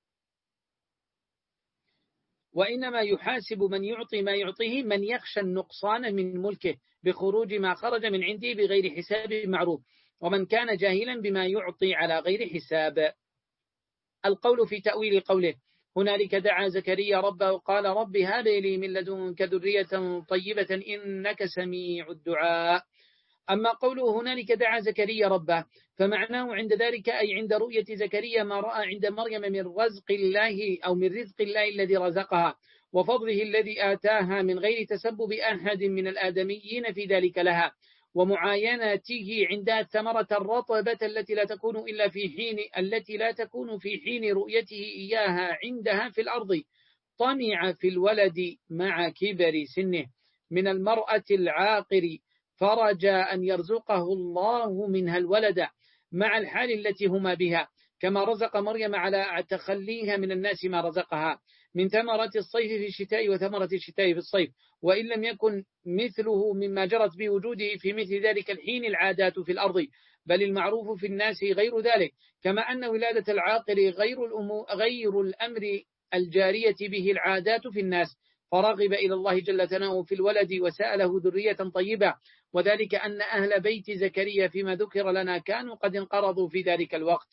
وإنما يحاسب من يعطي ما يعطيه من يخشى النقصان من ملكه بخروج ما خرج من عنده بغير حساب معروف، ومن كان جاهلا بما يعطي على غير حساب. القول في تأويل قوله هنالك دعا زكريا ربه وقال رب هب لي من لدنك ذرية طيبة إنك سميع الدعاء. أما قوله هنالك دعا زكريا ربه فمعناه عند ذلك أي عند رؤية زكريا ما رأى عند مريم من رزق الله أو من رزق الله الذي رزقها وفضله الذي آتاها من غير تسبب أحد من الآدميين في ذلك لها، ومعاينته عندها الثمرة الرطبة التي لا تكون إلا في حين التي لا تكون في حين رؤيته إياها عندها في الأرض، طمع في الولد مع كبر سنه من المرأة العاقر، فرجى أن يرزقه الله منها الولد مع الحال التي هما بها، كما رزق مريم على تخليها من الناس ما رزقها من ثمرة الصيف في الشتاء وثمرة الشتاء في الصيف، وإن لم يكن مثله مما جرت بوجوده في مثل ذلك الحين العادات في الأرض، بل المعروف في الناس غير ذلك، كما أن ولادة العاقل غير, غير الأمر الجارية به العادات في الناس، فرغب إلى الله جل ثناؤه في الولد وسأله ذرية طيبة، وذلك أن أهل بيت زكريا فيما ذكر لنا كانوا قد انقرضوا في ذلك الوقت.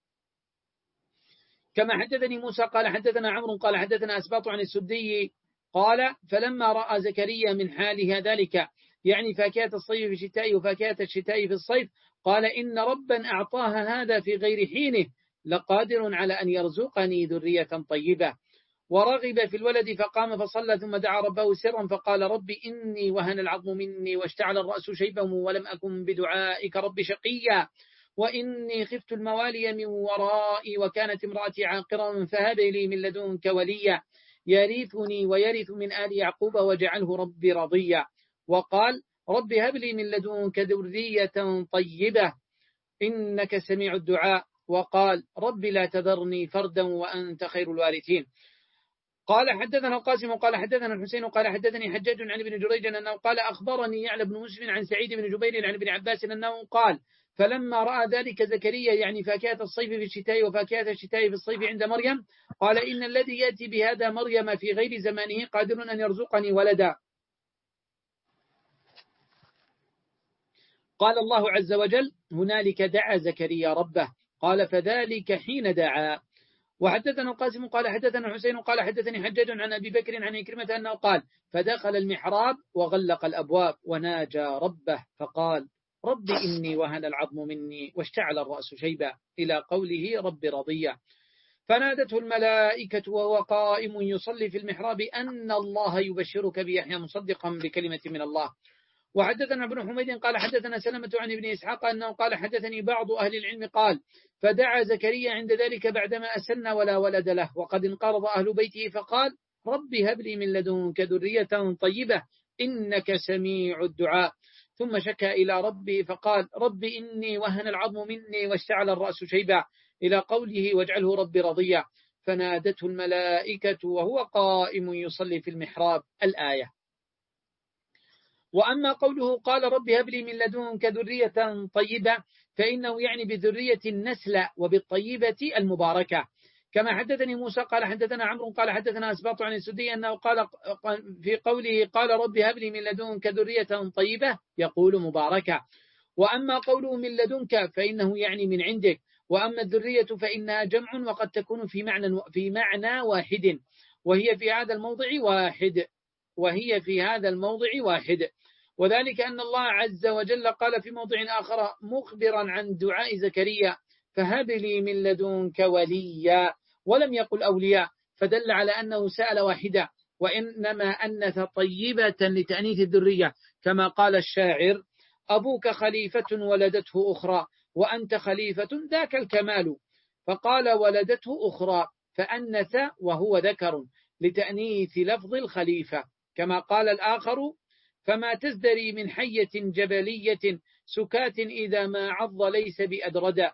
كما حدثني موسى قال حدثنا عمرو قال حدثنا أسباط عن السدي قال فلما رأى زكريا من حالها ذلك يعني فاكهة الصيف في الشتاء وفاكهة الشتاء في الصيف، قال إن ربا أعطاها هذا في غير حينه لقادر على أن يرزقني ذرية طيبة. ورغب في الولد فقام فصلى ثم دعا ربه سرا فقال رب إني وهن العظم مني واشتعل الرأس شيبا ولم أكن بدعائك رب شقيا وإني خفت الموالي من ورائي وكانت امرأتي عاقرا فهب لي من لدنك وليا يرثني ويرث من آل يعقوب واجعله ربي رضيا. وقال رب هب لي من لدنك ذرية طيبة إنك سميع الدعاء. وقال رب لا تذرني فردا وأنت خير الوارثين. قال حدثنا القاسم قال حدثنا الحسين قال حدثني حجاج عن ابن جريج أنه قال أخبرني يعلى بن مسلم عن سعيد بن جبير عن ابن عباس أنه قال فلما رأى ذلك زكريا يعني فاكهة الصيف في الشتاء وفاكهة الشتاء في الصيف عند مريم قال إن الذي يأتي بهذا مريم في غير زمانه قادر أن يرزقني ولدا. قال الله عز وجل هنالك دعا زكريا ربه قال فذلك حين دعا. وحدثنا القاسم قال حدثنا حسين قال حدثني حجاج عن أبي بكر عن إكرمة أنه قال فدخل المحراب وغلق الأبواب وناجى ربه فقال رب إني وهن العظم مني واشتعل الرأس شيبا إلى قوله رب رضيا. فنادته الملائكة وهو قائم يصلي في المحراب أن الله يبشرك بيحيى مصدقا بكلمة من الله. وحدثنا ابن حميد قال حدثنا سلمة عن ابن إسحاق أنه قال حدثني بعض أهل العلم قال فدعا زكريا عند ذلك بعدما أسن ولا ولد له وقد انقرض أهل بيته فقال رب هب لي من لدنك ذرية طيبة إنك سميع الدعاء. ثم شكى إلى ربه فقال رب إني وهن العظم مني واشتعل الرأس شيبا إلى قوله واجعله رب رضيا. فنادته الملائكة وهو قائم يصلي في المحراب الآية. وأما قوله قال رب هب لي من لدنك ذرية طيبة فإنه يعني بذرية النسل وبالطيبة المباركة. كما حدثني موسى قال حدثنا عمرو قال حدثنا أسباط عن السدي أنه قال في قوله قال رب هب لي من لدنك ذرية طيبة يقول مباركة. وأما قوله من لدنك فإنه يعني من عندك. وأما الذرية فإنها جمع وقد تكون في معنى في معنى واحد وهي في هذا الموضع واحد وهي في هذا الموضع واحد وذلك أن الله عز وجل قال في موضع آخر مخبرا عن دعاء زكريا فهب لي من لدنك وليا ولم يقل أولياء فدل على أنه سأل واحدة وإنما أنث طيبة لتأنيث الذرية كما قال الشاعر أبوك خليفة ولدته أخرى وأنت خليفة ذاك الكمال فقال ولدته أخرى فأنث وهو ذكر لتأنيث لفظ الخليفة كما قال الآخر فما تزدري من حية جبلية سكات إذا ما عض ليس بأدردا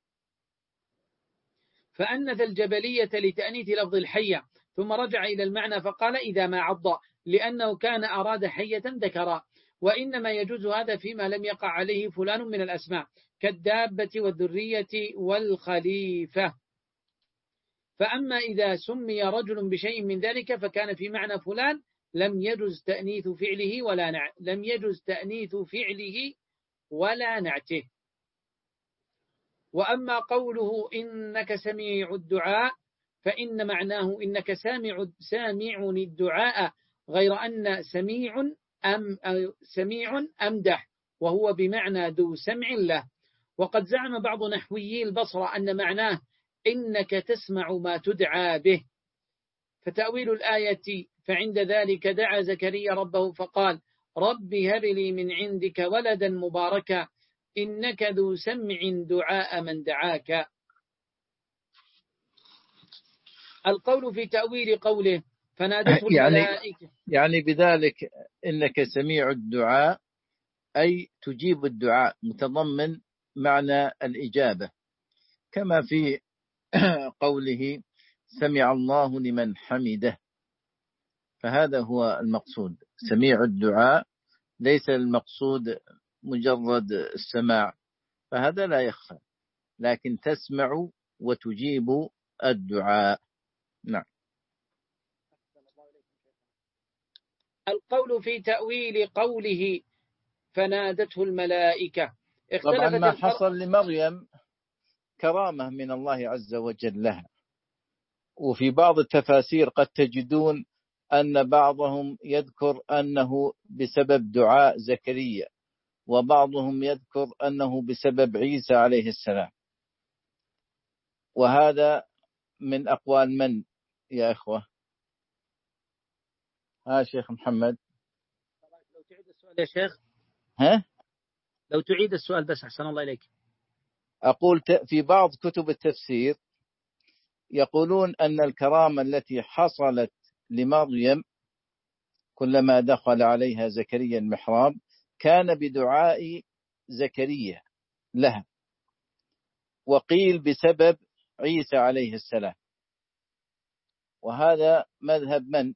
فأنث الجبلية لتأنيث لفظ الحية ثم رجع إلى المعنى فقال إذا ما عض لأنه كان أراد حية ذكرا وإنما يجوز هذا فيما لم يقع عليه فلان من الأسماء كالدابة والذرية والخليفة. فأما إذا سمي رجل بشيء من ذلك فكان في معنى فلان لم يجوز تأنيث فعله ولا نع... لم يجوز تأنيث فعله ولا نعته. وأما قوله إنك سميع الدعاء فإن معناه إنك سامع سامعني الدعاء غير أن سميع أم سميع أمدح وهو بمعنى ذو سمع له. وقد زعم بعض نحويي البصرة أن معناه إنك تسمع ما تدعى به. فتأويل الآية فعند ذلك دعا زكريا ربه فقال رب هب لي من عندك ولدا مباركا إنك ذو سمع دعاء من دعاك. القول في تأويل قوله فنادته الملائكة يعني, يعني بذلك إنك سميع الدعاء أي تجيب الدعاء متضمن معنى الإجابة كما في قوله سمع الله لمن حمده فهذا هو المقصود سميع الدعاء ليس المقصود مجرد السماع فهذا لا يخفى لكن تسمع وتجيب الدعاء. نعم. القول في تأويل قوله فنادته الملائكة طبعا ما حصل لمريم كرامة من الله عز وجل لها وفي بعض التفاسير قد تجدون أن بعضهم يذكر أنه بسبب دعاء زكريا وبعضهم يذكر أنه بسبب عيسى عليه السلام وهذا من أقوال من يا إخوة ها شيخ محمد. لو تعيد السؤال يا شيخ. ها لو تعيد السؤال بس، أحسن الله إليك. أقول في بعض كتب التفسير يقولون أن الكرامة التي حصلت لمريم كلما دخل عليها زكريا المحراب كان بدعاء زكريا لها، وقيل بسبب عيسى عليه السلام. وهذا مذهب من؟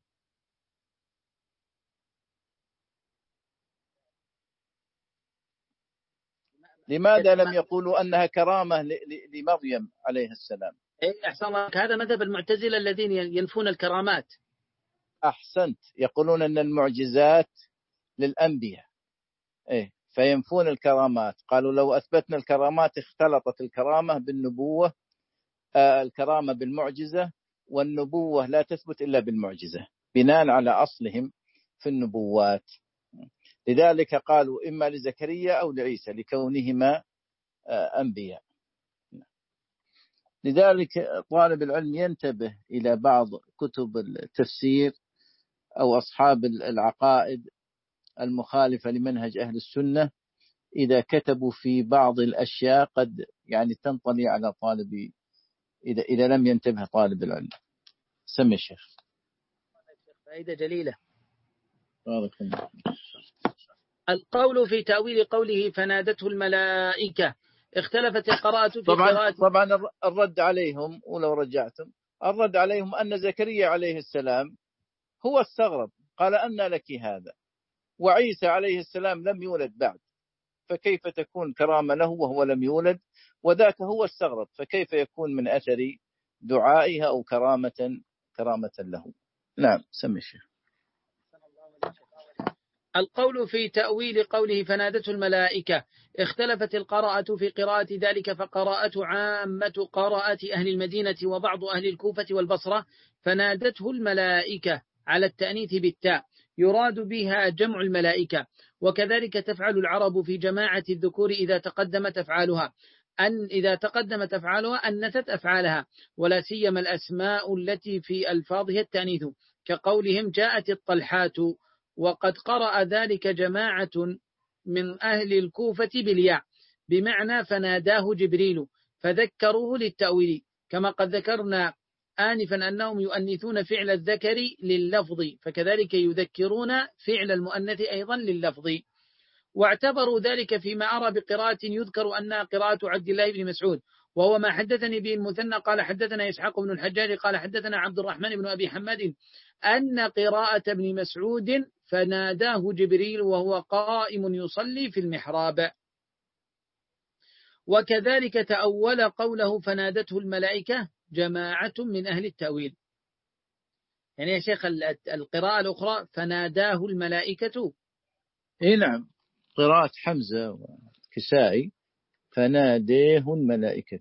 لماذا لم يقولوا أنها كرامة لمريم عليه السلام؟ أحسن الله، هذا مذهب المعتزلة الذين ينفون الكرامات. أحسنت، يقولون أن المعجزات للأنبياء، إيه، فينفون الكرامات. قالوا لو أثبتنا الكرامات اختلطت الكرامة بالنبوة، آه الكرامة بالمعجزة، والنبوة لا تثبت إلا بالمعجزة بناء على أصلهم في النبوات. لذلك قالوا إما لزكريا أو لعيسى لكونهما آه أنبياء. لذلك طالب العلم ينتبه إلى بعض كتب التفسير أو أصحاب العقائد المخالفة لمنهج أهل السنة إذا كتبوا في بعض الأشياء قد يعني تنطلي على طالب إذا إذا لم ينتبه طالب العلم. سمي الشيخ. فائدة جليلة. بارك الله. القول في تأويل قوله فنادته الملائكة، اختلفت القراءة في طبعا قراءة. طبعا الرد عليهم، ولو رجعتم الرد عليهم أن زكريا عليه السلام هو استغرب، قال أن لك هذا، وعيسى عليه السلام لم يولد بعد، فكيف تكون كرامة له وهو لم يولد؟ وذاك هو استغرب، فكيف يكون من أثر دعائها أو كرامة كرامة له؟ نعم سمي الشيخ. القول في تأويل قوله فنادته الملائكة، اختلفت القراءة في قراءة ذلك، فقراءة عامة قراءة أهل المدينة وبعض أهل الكوفة والبصرة فنادته الملائكة على التأنيث بالتاء، يراد بها جمع الملائكة. وكذلك تفعل العرب في جماعة الذكور إذا تقدمت أفعالها أن إذا تقدمت أفعالها أنثت أفعالها، ولا سيما الأسماء التي في ألفاظها التأنيث، كقولهم جاءت الطلحات. وقد قرأ ذلك جماعة من أهل الكوفة بالياء بمعنى فناداه جبريل، فذكروه للتأويل، كما قد ذكرنا آنفا أنهم يؤنثون فعل الذكر لللفظ، فكذلك يذكرون فعل المؤنث أيضا لللفظ. واعتبروا ذلك فيما أرى بقراءة يذكر أنها قراءة عبد الله بن مسعود، وهو ما حدثني به المثنى قال حدثنا إسحاق بن الحجاج قال حدثنا عبد الرحمن بن أبي حماد أن قراءة ابن مسعود فناداه جبريل وهو قائم يصلي في المحراب. وكذلك تأول قوله فنادته الملائكة جماعة من أهل التأويل. يعني يا شيخ القراءة الأخرى فناداه الملائكة، إيه نعم، قراءة حمزة وكسائي فناديه الملائكة.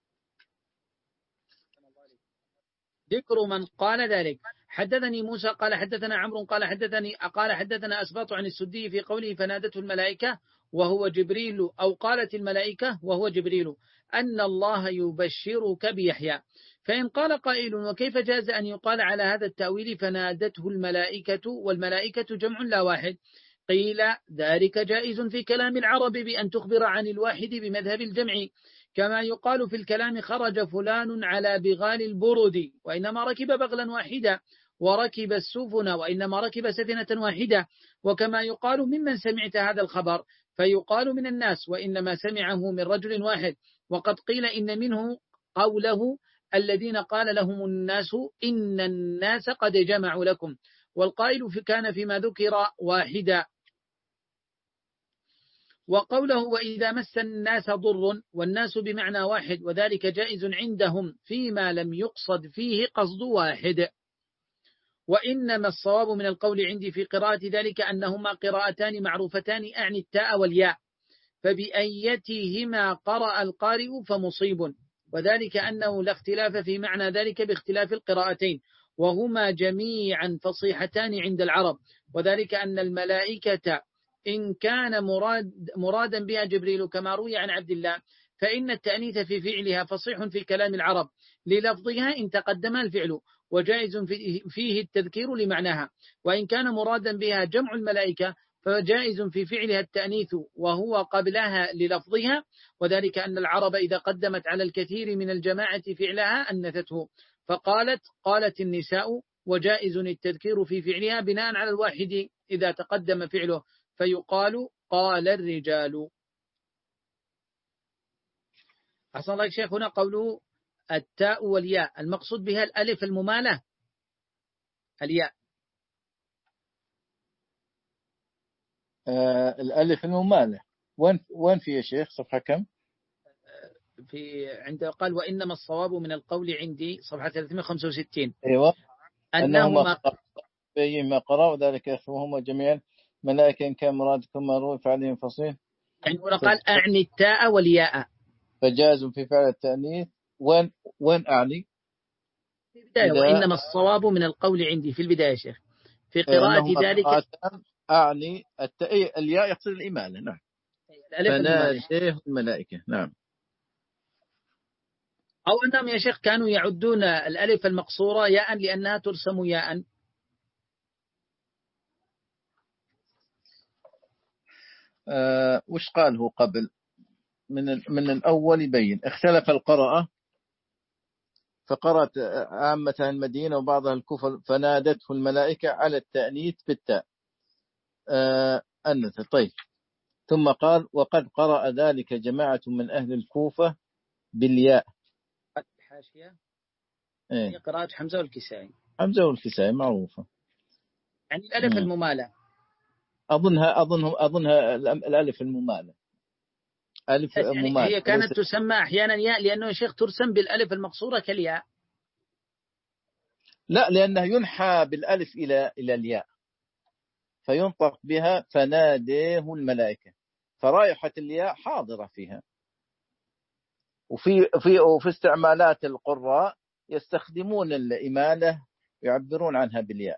ذكر من قال ذلك. حدثني موسى قال حدثنا عمرو قال حدثني قال حدثنا أسباط عن السدي في قوله فنادته الملائكة وهو جبريل، أو قالت الملائكة وهو جبريل، أن الله يبشرك بيحيى. فإن قال قائل وكيف جاز أن يقال على هذا التأويل فنادته الملائكة والملائكة جمع لا واحد؟ قيل ذلك جائز في كلام العرب بأن تخبر عن الواحد بمذهب الجمع، كما يقال في الكلام خرج فلان على بغال البرد وإنما ركب بغلا واحدا، وركب السفن وإنما ركب سفينة واحدة. وكما يقال ممن سمعت هذا الخبر، فيقال من الناس وإنما سمعه من رجل واحد. وقد قيل إن منه قوله الذين قال لهم الناس إن الناس قد جمعوا لكم، والقائل في كان فيما ذكر واحدا. وقوله وإذا مس الناس ضر، والناس بمعنى واحد، وذلك جائز عندهم فيما لم يقصد فيه قصد واحد. وإنما الصواب من القول عندي في قراءة ذلك أنهما قراءتان معروفتان أعني التاء والياء، فبأيتهما قرأ القارئ فمصيب، وذلك أنه لا اختلاف في معنى ذلك باختلاف القراءتين، وهما جميعا فصيحتان عند العرب. وذلك أن الملائكة إن كان مراد مرادا بها جبريل كما روي عن عبد الله، فإن التأنيث في فعلها فصيح في كلام العرب للفظها إن تقدم الفعل، وجائز فيه التذكير لمعناها، وإن كان مرادا بها جمع الملائكة فجائز في فعلها التأنيث وهو قبلها للفظها، وذلك أن العرب إذا قدمت على الكثير من الجماعة فعلها أنثته، فقالت قالت النساء، وجائز التذكير في فعلها بناء على الواحد إذا تقدم فعله فيقال قال الرجال. أحسن الله شيخ. هنا قوله التاء والياء المقصود بها الألف الممالة الياء. آه الألف الممالة وين وين في يا شيخ؟ صفحة كم؟ في عند قال وإنما الصواب من القول عندي صفحة ثلاثمائة وخمسة وستين. أيوة. أنهما بينما قرأوا ذلك يخفوهما جميعا ملائكة إن كان مرادكم مروي فعليهم فصيل. يعني هنا قال أعني التاء والياء فجاز في فعل التأنيث. وين وين أعني؟ في البداية وإنما الصواب من القول عندي في البداية يا شيخ في قراءة ذلك أعني التاء الياء يقصد الإمالة. نعم. فناديه الملائكة. نعم. أو أنهم يا شيخ كانوا يعدون الألف المقصورة ياء لأنها ترسم ياء. أه وش قاله قبل من من الأول يبين اختلف القراءة، فقرأت عامة المدينة وبعضها الكوفة فنادته الملائكة على التأنيث بالتاء أه أنثى. طيب ثم قال وقد قرأ ذلك جماعة من أهل الكوفة بالياء. الحاشية إيه؟ هي قراءة حمزة والكسائي. حمزة والكسائي معروفة. يعني الألف م. الممالة أظنها أظنها أظنها الألف الممالة ألف يعني ممالة. هي كانت تسمى أحيانا ياء لأنه يا شيخ ترسم بالألف المقصورة كالياء. لا لأنه ينحى بالألف إلى إلى الياء فينطق بها فناديه الملائكة، فرائحة الياء حاضرة فيها. وفي في وفي استعمالات القراء يستخدمون الإمالة يعبرون عنها بالياء.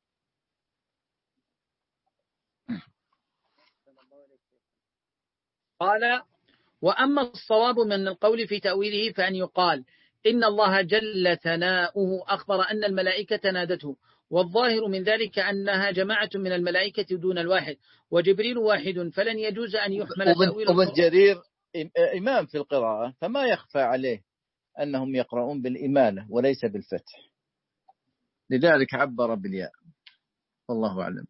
قال وأما الصواب من القول في تأويله فأن يقال إن الله جل ثناؤه أخبر أن الملائكة نادته، والظاهر من ذلك أنها جماعة من الملائكة دون الواحد، وجبريل واحد، فلن يجوز أن يحمل تأويل. وابن جرير إمام في القراءة فما يخفى عليه أنهم يقرؤون بالإمالة وليس بالفتح، لذلك عبر بالياء. والله أعلم.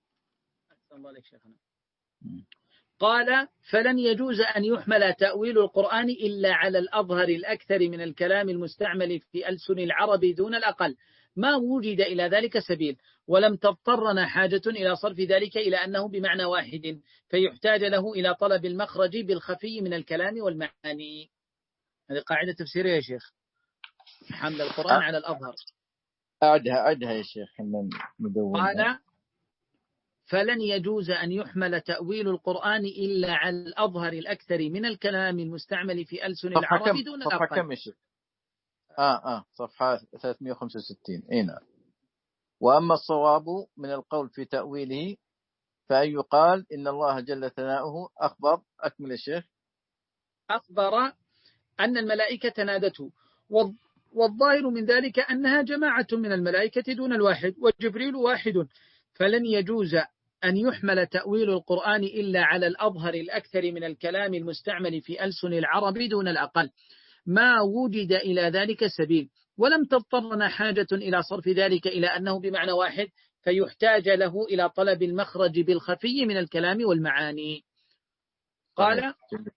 قال فلن يجوز أن يحمل تأويل القرآن إلا على الأظهر الأكثر من الكلام المستعمل في ألسن العرب دون الأقل، ما وجد إلى ذلك سبيل، ولم تضطرنا حاجة إلى صرف ذلك إلى أنه بمعنى واحد، فيحتاج له إلى طلب المخرج بالخفي من الكلام والمعاني. هذه قاعدة تفسيرية يا شيخ، حمل القرآن على الأظهر. أعدها أعدها يا شيخ. قال فلن يجوز أن يحمل تأويل القرآن إلا على الأظهر الأكثر من الكلام المستعمل في ألسن العرب دون الأقل. صفحة كم يشير؟ آه آه صفحة ثلاثمائة وخمسة وستين. إينا. وأما الصواب من القول في تأويله فأن يقال إن الله جل ثناؤه أخبر. أكمل الشيخ. أخبر أن الملائكة نادته، والظاهر من ذلك أنها جماعة من الملائكة دون الواحد، وجبريل واحد، فلن يجوز أن يحمل تأويل القرآن إلا على الأظهر الأكثر من الكلام المستعمل في ألسن العرب دون الأقل، ما وجد إلى ذلك سبيل، ولم تضطرنا حاجة إلى صرف ذلك إلى أنه بمعنى واحد، فيحتاج له إلى طلب المخرج بالخفي من الكلام والمعاني. قال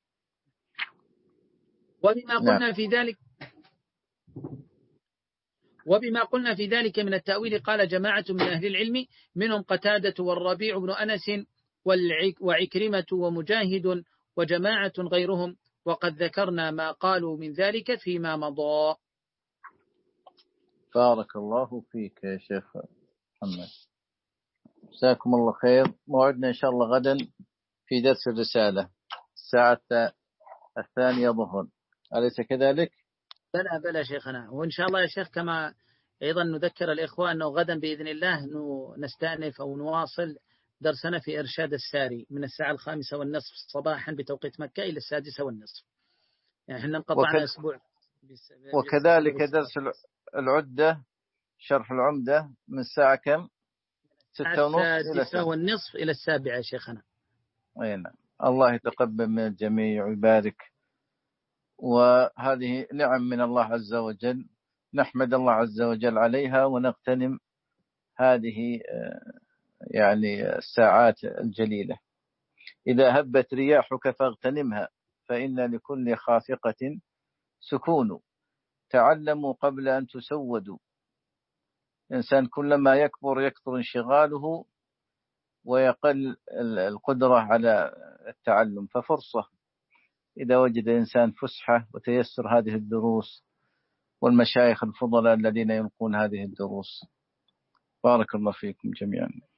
وبما قلنا في ذلك وبما قلنا في ذلك من التأويل قال جماعة من أهل العلم منهم قتادة والربيع بن أنس وعكرمة ومجاهد وجماعة غيرهم، وقد ذكرنا ما قالوا من ذلك فيما مضى. بارك الله فيك يا شيخ محمد، جزاكم الله خير. موعدنا إن شاء الله غدا في درس الرسالة الساعة الثانية ظهرا، أليس كذلك؟ بلى بلى شيخنا، وإن شاء الله يا شيخ كما أيضا نذكر الإخوة أنه غدا بإذن الله نستأنف أو نواصل درسنا في إرشاد الساري من الساعة الخامسة والنصف صباحا بتوقيت مكة إلى السادسة والنصف، يعني احنا انقطعنا وكذ... أسبوع. وكذلك درس العدة شرح العمدة من الساعة كم؟ ستة ونصف إلى السادسة والنصف إلى السابعة شيخنا. أي نعم. الله يتقبل من الجميع ويبارك، وهذه نعم من الله عز وجل، نحمد الله عز وجل عليها ونغتنم هذه يعني الساعات الجليلة. إذا هبت رياحك فاغتنمها، فإن لكل خافقة سكون، تعلموا قبل أن تسودوا. الإنسان كلما يكبر يكثر انشغاله ويقل القدرة على التعلم، ففرصة إذا وجد إنسان فسحة وتيسر هذه الدروس والمشايخ الفضلاء الذين يلقون هذه الدروس. بارك الله فيكم جميعا.